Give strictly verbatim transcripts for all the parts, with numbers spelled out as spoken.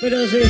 Pero sí.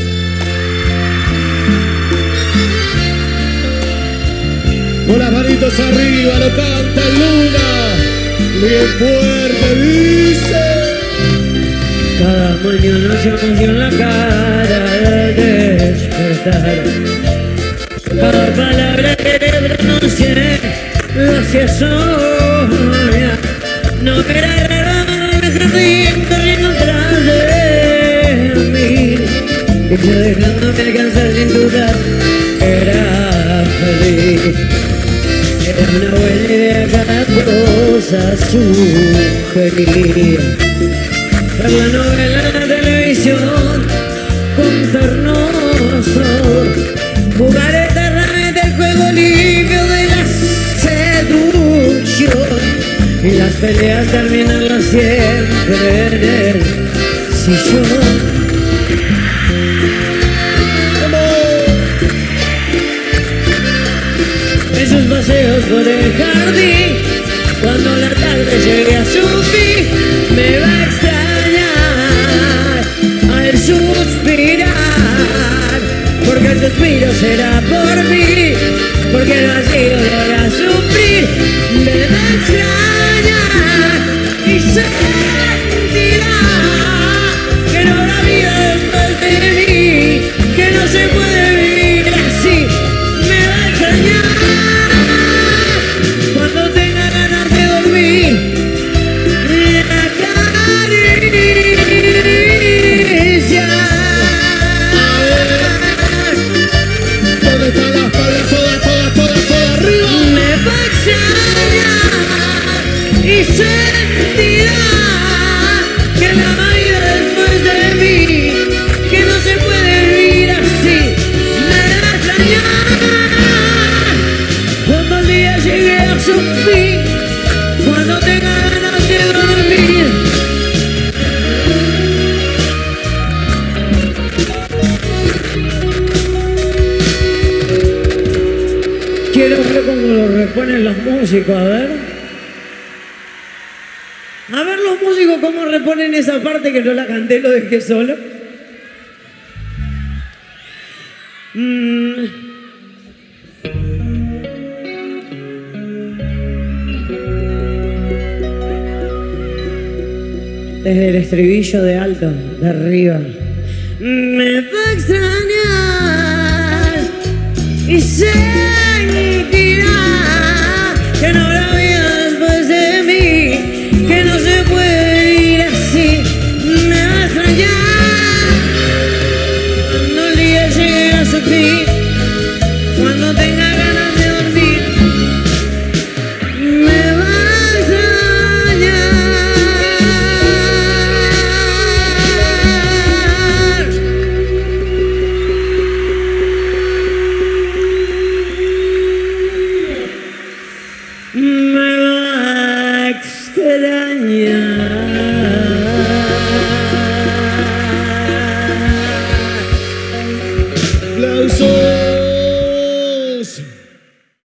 Con las manitos arriba lo canta Luna. Bien fuerte dice. Cada mañana se emociona la cara al despertar. Cada palabra que te pronuncié lo hacía soñar. No era raro el jardín corriendo atrás de mí. Y yo dejándome alcanzar sin dudar, era feliz. Era una buena idea cada cosa sugerir. Ver la novela en la televisión con ternoso, jugar eternamente el juego limpio de la seducción, y las peleas terminarlas siempre en el sillón. Esos paseos por el jardín, cuando la tarde llegue a su fin, me va a extrañar al suspirar, porque el suspiro será por mí, porque el vacío lo hará sufrir. Me va a extrañar y sentirá que no habrá vida después de mí, que no se puede vivir así. Me va a extrañar cuando tenga ganas de dormir, la caricia. ¿Dónde están las palmas? Todas, todas, todas, todas arriba. Me va a extrañar y sentirá que no habrá vida después de mí, que no se puede vivir así. Me va a extrañar cuando el día llegue a su fin, cuando tenga ganas de dormir. Quiero ver cómo lo reponen los músicos, a ver. A ver los músicos cómo reponen esa parte que no la canté, lo dejé solo. Mm. Desde el estribillo de alto, de arriba. Me va a extrañar y sentirá que no habrá